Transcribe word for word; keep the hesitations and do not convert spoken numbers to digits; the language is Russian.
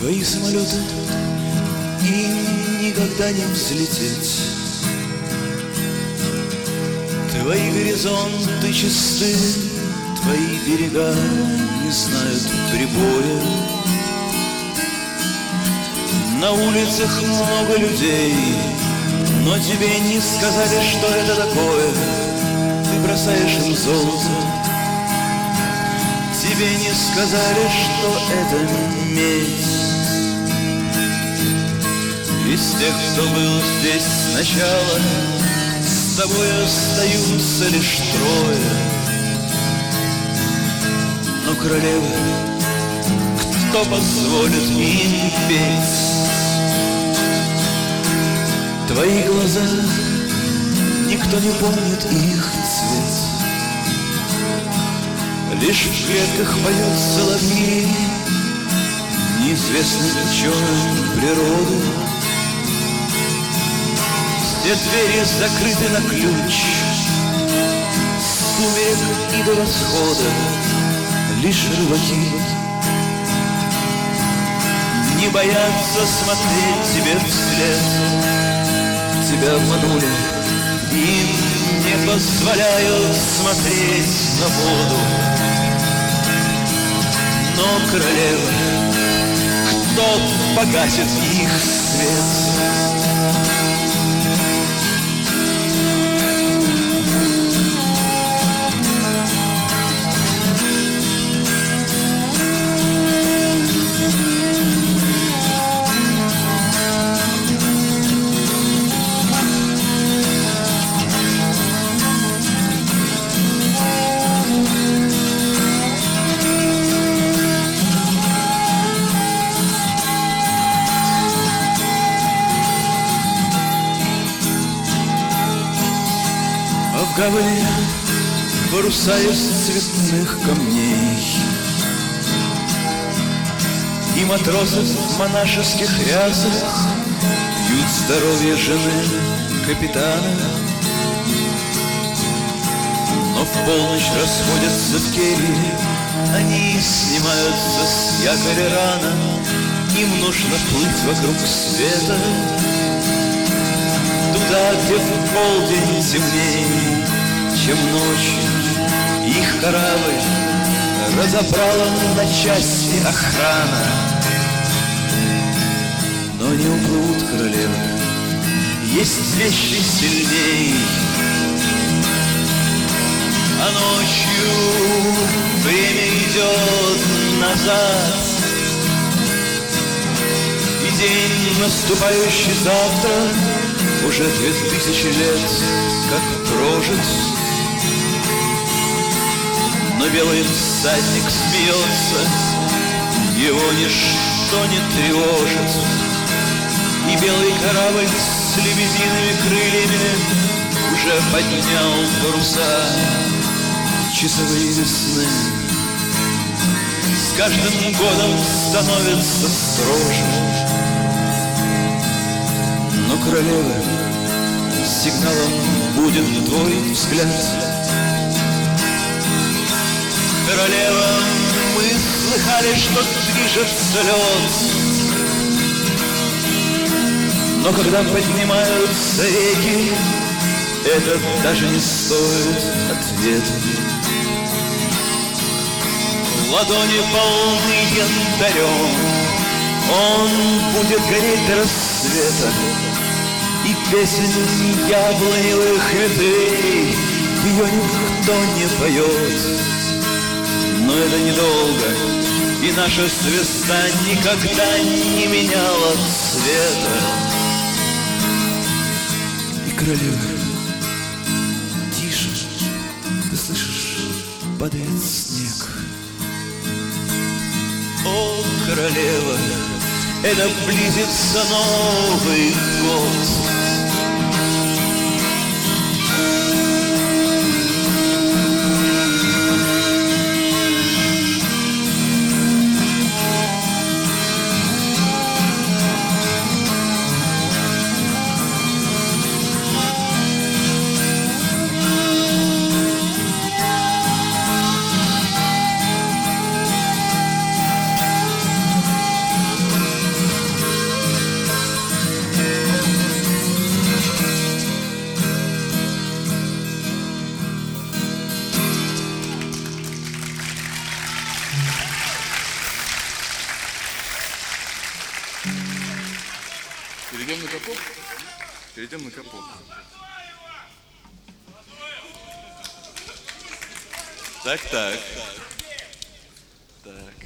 Твои самолеты, им никогда не взлететь. Твои горизонты чисты, твои берега не знают прибоя. На улицах много людей, но тебе не сказали, что это такое. Ты бросаешь им золото. Тебе не сказали, что это медь. Из тех, кто был здесь сначала, с тобой остаются лишь трое. Но, королева, кто позволит им петь? Твои глаза, никто не помнит их цвет. Лишь в клетках поют соловьи, неизвестный пчелам природы. Все двери закрыты на ключ, с сумерек и до восхода лишь рыбаки не боятся смотреть тебе вслед. Тебя обманули, им не позволяют смотреть на воду. Но, королева, кто погасит их свет? В гавани паруса из цветных камней, и матросы в монашеских рясах пьют здоровье жены капитана. Но в полночь расходятся в келье, они снимаются с якоря рано. Им нужно плыть вокруг света, туда, где в полдень темнее, чем ночью. Их корабль разобрала на части охрана. Но не уплывут, королева, есть вещи сильней. А ночью время идет назад, и день, наступающий завтра, уже две тысячи лет как прожит. Но белый всадник смеется, его ничто не тревожит. И белый корабль с лебедиными крыльями уже поднял паруса часовые весны. С каждым годом становится строже. Но, королева, сигналом будет твой взгляд. Королева, мы слыхали, что движется лед. Но когда поднимаются реки, это даже не стоит ответа. Ладони полны янтарем, он будет гореть до рассвета. И песен яблоневых ветвей ее никто не поет. Но это недолго, и наша звезда никогда не меняла цвета. И, королева, тише, ты слышишь, падает снег. О, королева, это близится Новый год. Перейдем на капот? Перейдем на капот. Так, так. Так.